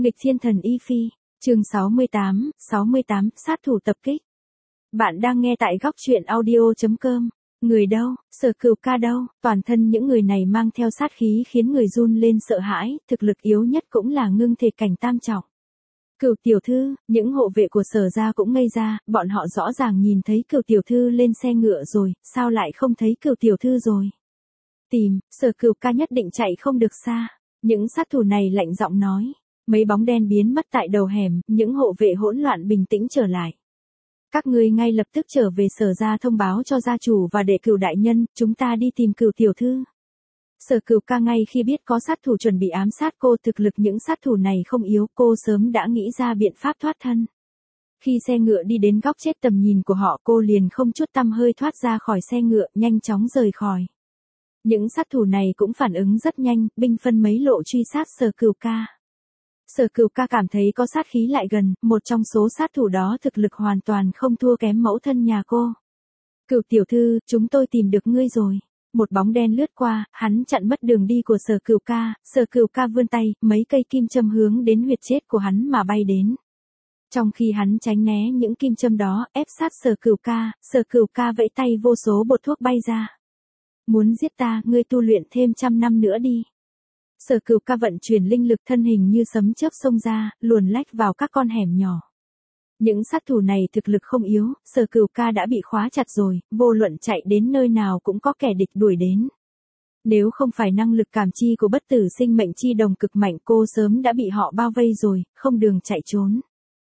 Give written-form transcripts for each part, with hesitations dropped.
Nghịch thiên thần Y Phi, chương 68, sát thủ tập kích. Bạn đang nghe tại góc truyện audio.com. Người đâu, Sở Cửu Ca đâu, toàn thân những người này mang theo sát khí khiến người run lên sợ hãi, thực lực yếu nhất cũng là ngưng thể cảnh tam trọng. Cửu tiểu thư, những hộ vệ của Sở gia cũng ngây ra, bọn họ rõ ràng nhìn thấy Cửu tiểu thư lên xe ngựa rồi, sao lại không thấy Cửu tiểu thư rồi? Tìm, Sở Cửu Ca nhất định chạy không được xa. Những sát thủ này lạnh giọng nói. Mấy bóng đen biến mất tại đầu hẻm, những hộ vệ hỗn loạn bình tĩnh trở lại. Các ngươi ngay lập tức trở về Sở gia thông báo cho gia chủ và đệ Cửu đại nhân, chúng ta đi tìm Cửu tiểu thư. Sở Cửu Ca ngay khi biết có sát thủ chuẩn bị ám sát cô, thực lực những sát thủ này không yếu, cô sớm đã nghĩ ra biện pháp thoát thân. Khi xe ngựa đi đến góc chết tầm nhìn của họ, cô liền không chút tăm hơi thoát ra khỏi xe ngựa, nhanh chóng rời khỏi. Những sát thủ này cũng phản ứng rất nhanh, binh phân mấy lộ truy sát Sở Cửu Ca. Sở Cửu Ca cảm thấy có sát khí lại gần, một trong số sát thủ đó thực lực hoàn toàn không thua kém mẫu thân nhà cô. Cửu tiểu thư, chúng tôi tìm được ngươi rồi. Một bóng đen lướt qua, hắn chặn mất đường đi của Sở Cửu Ca. Sở Cửu Ca vươn tay, mấy cây kim châm hướng đến huyệt chết của hắn mà bay đến. Trong khi hắn tránh né những kim châm đó, ép sát Sở Cửu Ca vẫy tay, vô số bột thuốc bay ra. Muốn giết ta, ngươi tu luyện thêm 100 năm nữa đi. Sở Cửu Ca vận chuyển linh lực, thân hình như sấm chớp xông ra, luồn lách vào các con hẻm nhỏ. Những sát thủ này thực lực không yếu, Sở Cửu Ca đã bị khóa chặt rồi, vô luận chạy đến nơi nào cũng có kẻ địch đuổi đến. Nếu không phải năng lực cảm chi của bất tử sinh mệnh chi đồng cực mạnh, cô sớm đã bị họ bao vây rồi, không đường chạy trốn.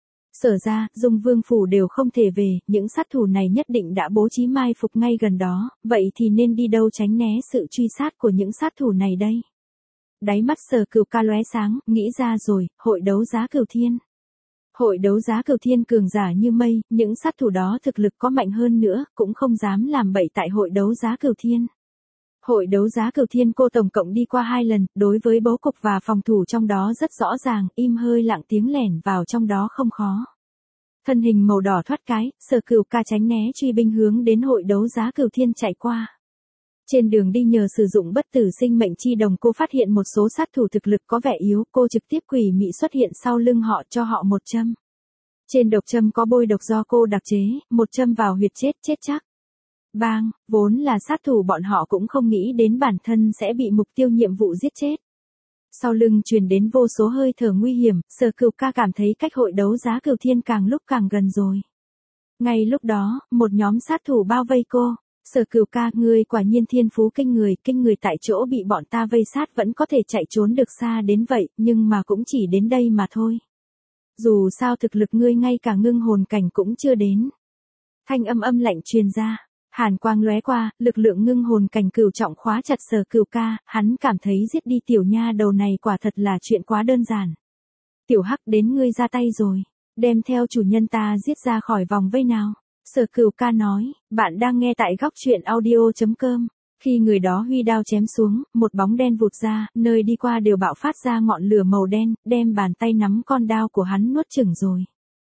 Sở ra, Dung Vương phủ đều không thể về, những sát thủ này nhất định đã bố trí mai phục ngay gần đó, vậy thì nên đi đâu tránh né sự truy sát của những sát thủ này đây? Đáy mắt Sở Cửu Ca lóe sáng, nghĩ ra rồi, hội đấu giá Cửu Thiên. Hội đấu giá Cửu Thiên cường giả như mây, những sát thủ đó thực lực có mạnh hơn nữa, cũng không dám làm bậy tại hội đấu giá Cửu Thiên. Hội đấu giá Cửu Thiên cô tổng cộng đi qua 2 lần, đối với bố cục và phòng thủ trong đó rất rõ ràng, im hơi lặng tiếng lẻn vào trong đó không khó. Thân hình màu đỏ thoát cái, Sở Cửu Ca tránh né truy binh hướng đến hội đấu giá Cửu Thiên chạy qua. Trên đường đi nhờ sử dụng bất tử sinh mệnh chi đồng, cô phát hiện một số sát thủ thực lực có vẻ yếu, cô trực tiếp quỷ mị xuất hiện sau lưng họ, cho họ một châm. Trên độc châm có bôi độc do cô đặc chế, một châm vào huyệt chết chắc. Bang, vốn là sát thủ bọn họ cũng không nghĩ đến bản thân sẽ bị mục tiêu nhiệm vụ giết chết. Sau lưng truyền đến vô số hơi thở nguy hiểm, Sở Cửu Ca cảm thấy cách hội đấu giá Cửu Thiên càng lúc càng gần rồi. Ngay lúc đó, một nhóm sát thủ bao vây cô. Sở Cửu Ca, ngươi quả nhiên thiên phú kinh người tại chỗ bị bọn ta vây sát vẫn có thể chạy trốn được xa đến vậy, nhưng mà cũng chỉ đến đây mà thôi. Dù sao thực lực ngươi ngay cả ngưng hồn cảnh cũng chưa đến. Thanh âm lạnh truyền ra, hàn quang lóe qua, lực lượng ngưng hồn cảnh cửu trọng khóa chặt Sở Cửu Ca, hắn cảm thấy giết đi tiểu nha đầu này quả thật là chuyện quá đơn giản. Tiểu Hắc, đến ngươi ra tay rồi, đem theo chủ nhân ta giết ra khỏi vòng vây nào. Sở Cửu Ca nói, bạn đang nghe tại góc truyện audio.com. Khi người đó huy đao chém xuống, một bóng đen vụt ra, nơi đi qua đều bạo phát ra ngọn lửa màu đen, đem bàn tay nắm con đao của hắn nuốt chửng rồi.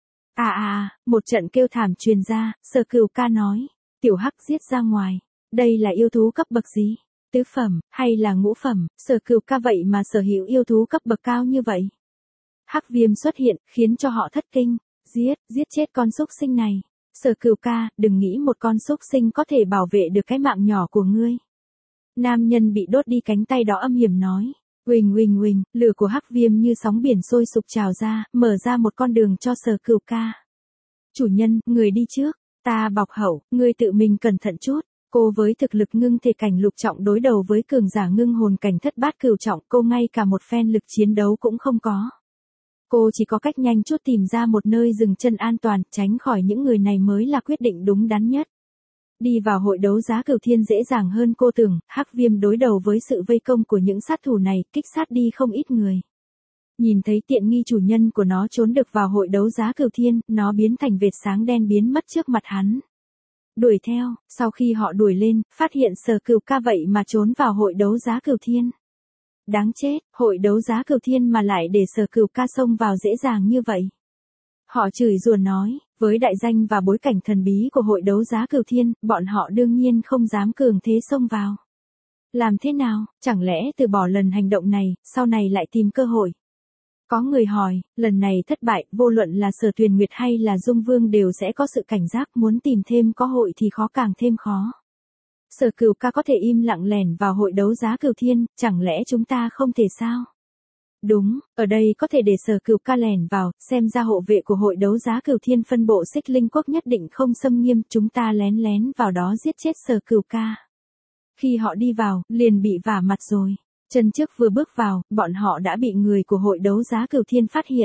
Một trận kêu thảm truyền ra, Sở Cửu Ca nói, Tiểu Hắc giết ra ngoài. Đây là yêu thú cấp bậc gì? Tứ phẩm, hay là ngũ phẩm? Sở Cửu Ca vậy mà sở hữu yêu thú cấp bậc cao như vậy. Hắc Viêm xuất hiện, khiến cho họ thất kinh. Giết chết con súc sinh này. Sở Cửu Ca, đừng nghĩ một con súc sinh có thể bảo vệ được cái mạng nhỏ của ngươi. Nam nhân bị đốt đi cánh tay đó âm hiểm nói. Huỳnh, lửa của Hắc Viêm như sóng biển sôi sục trào ra, mở ra một con đường cho Sở Cửu Ca. Chủ nhân, người đi trước, ta bọc hậu, ngươi tự mình cẩn thận chút. Cô với thực lực ngưng thể cảnh lục trọng đối đầu với cường giả ngưng hồn cảnh thất bát cửu trọng, cô ngay cả một phen lực chiến đấu cũng không có. Cô chỉ có cách nhanh chút tìm ra một nơi dừng chân an toàn, tránh khỏi những người này mới là quyết định đúng đắn nhất. Đi vào hội đấu giá Cửu Thiên dễ dàng hơn cô tưởng, Hắc Viêm đối đầu với sự vây công của những sát thủ này, kích sát đi không ít người. Nhìn thấy tiện nghi chủ nhân của nó trốn được vào hội đấu giá Cửu Thiên, nó biến thành vệt sáng đen biến mất trước mặt hắn. Đuổi theo, sau khi họ đuổi lên, phát hiện Sở Cửu Ca vậy mà trốn vào hội đấu giá Cửu Thiên. Đáng chết, hội đấu giá Cửu Thiên mà lại để Sở Cửu Ca xông vào dễ dàng như vậy. Họ chửi rủa nói, với đại danh và bối cảnh thần bí của hội đấu giá Cửu Thiên, bọn họ đương nhiên không dám cường thế xông vào. Làm thế nào, chẳng lẽ từ bỏ lần hành động này, sau này lại tìm cơ hội. Có người hỏi, lần này thất bại, vô luận là Sở Tuyền Nguyệt hay là Dung Vương đều sẽ có sự cảnh giác, muốn tìm thêm cơ hội thì khó càng thêm khó. Sở Cửu ca có thể im lặng lẻn vào hội đấu giá Cửu Thiên, chẳng lẽ chúng ta không thể sao? Đúng, ở đây có thể để Sở Cửu ca lẻn vào, xem ra hộ vệ của hội đấu giá Cửu Thiên phân bộ Xích Linh Quốc nhất định không xâm nghiêm, chúng ta lén lén vào đó giết chết Sở Cửu ca. Khi họ đi vào, liền bị vả mặt rồi. Chân trước vừa bước vào, bọn họ đã bị người của hội đấu giá Cửu Thiên phát hiện.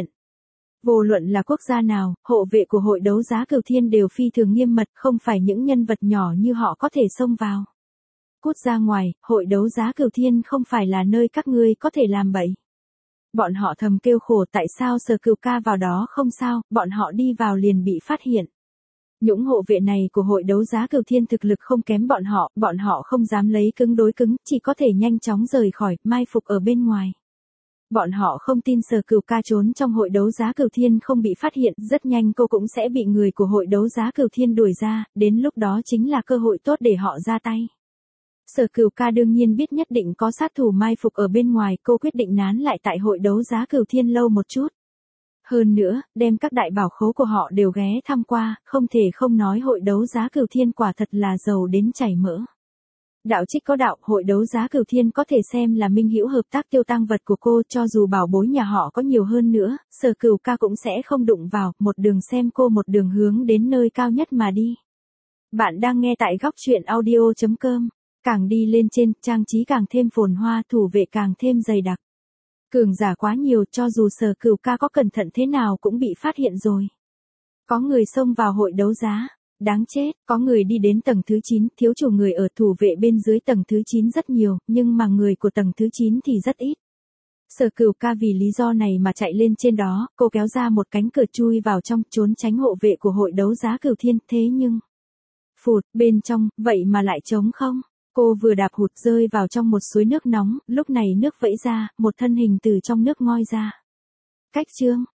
Vô luận là quốc gia nào, hộ vệ của hội đấu giá Cửu Thiên đều phi thường nghiêm mật, không phải những nhân vật nhỏ như họ có thể xông vào. Cút ra ngoài, hội đấu giá Cửu Thiên không phải là nơi các ngươi có thể làm bậy. Bọn họ thầm kêu khổ tại sao Sở Cửu ca vào đó không sao, bọn họ đi vào liền bị phát hiện. Những hộ vệ này của hội đấu giá Cửu Thiên thực lực không kém bọn họ không dám lấy cứng đối cứng, chỉ có thể nhanh chóng rời khỏi, mai phục ở bên ngoài. Bọn họ không tin Sở Cửu ca trốn trong hội đấu giá Cửu Thiên không bị phát hiện, rất nhanh cô cũng sẽ bị người của hội đấu giá Cửu Thiên đuổi ra, đến lúc đó chính là cơ hội tốt để họ ra tay. Sở Cửu ca đương nhiên biết nhất định có sát thủ mai phục ở bên ngoài, cô quyết định nán lại tại hội đấu giá Cửu Thiên lâu một chút. Hơn nữa, đem các đại bảo khố của họ đều ghé thăm qua, không thể không nói hội đấu giá Cửu Thiên quả thật là giàu đến chảy mỡ. Đạo trích có đạo, hội đấu giá Cửu Thiên có thể xem là minh hữu hợp tác tiêu tang vật của cô, cho dù bảo bối nhà họ có nhiều hơn nữa, Sở Cửu ca cũng sẽ không đụng vào, một đường xem cô một đường hướng đến nơi cao nhất mà đi. Bạn đang nghe tại góc truyện audio.com, càng đi lên trên, trang trí càng thêm phồn hoa, thủ vệ càng thêm dày đặc. Cường giả quá nhiều, cho dù Sở Cửu ca có cẩn thận thế nào cũng bị phát hiện rồi. Có người xông vào hội đấu giá. Đáng chết, có người đi đến tầng thứ 9, thiếu chủ người ở thủ vệ bên dưới tầng thứ 9 rất nhiều, nhưng mà người của tầng thứ 9 thì rất ít. Sở Cửu ca vì lý do này mà chạy lên trên đó, cô kéo ra một cánh cửa chui vào trong, trốn tránh hộ vệ của hội đấu giá Cửu Thiên, thế nhưng... Phụt, bên trong, vậy mà lại trống không? Cô vừa đạp hụt rơi vào trong một suối nước nóng, lúc này nước vẫy ra, một thân hình từ trong nước ngoi ra. Cách chương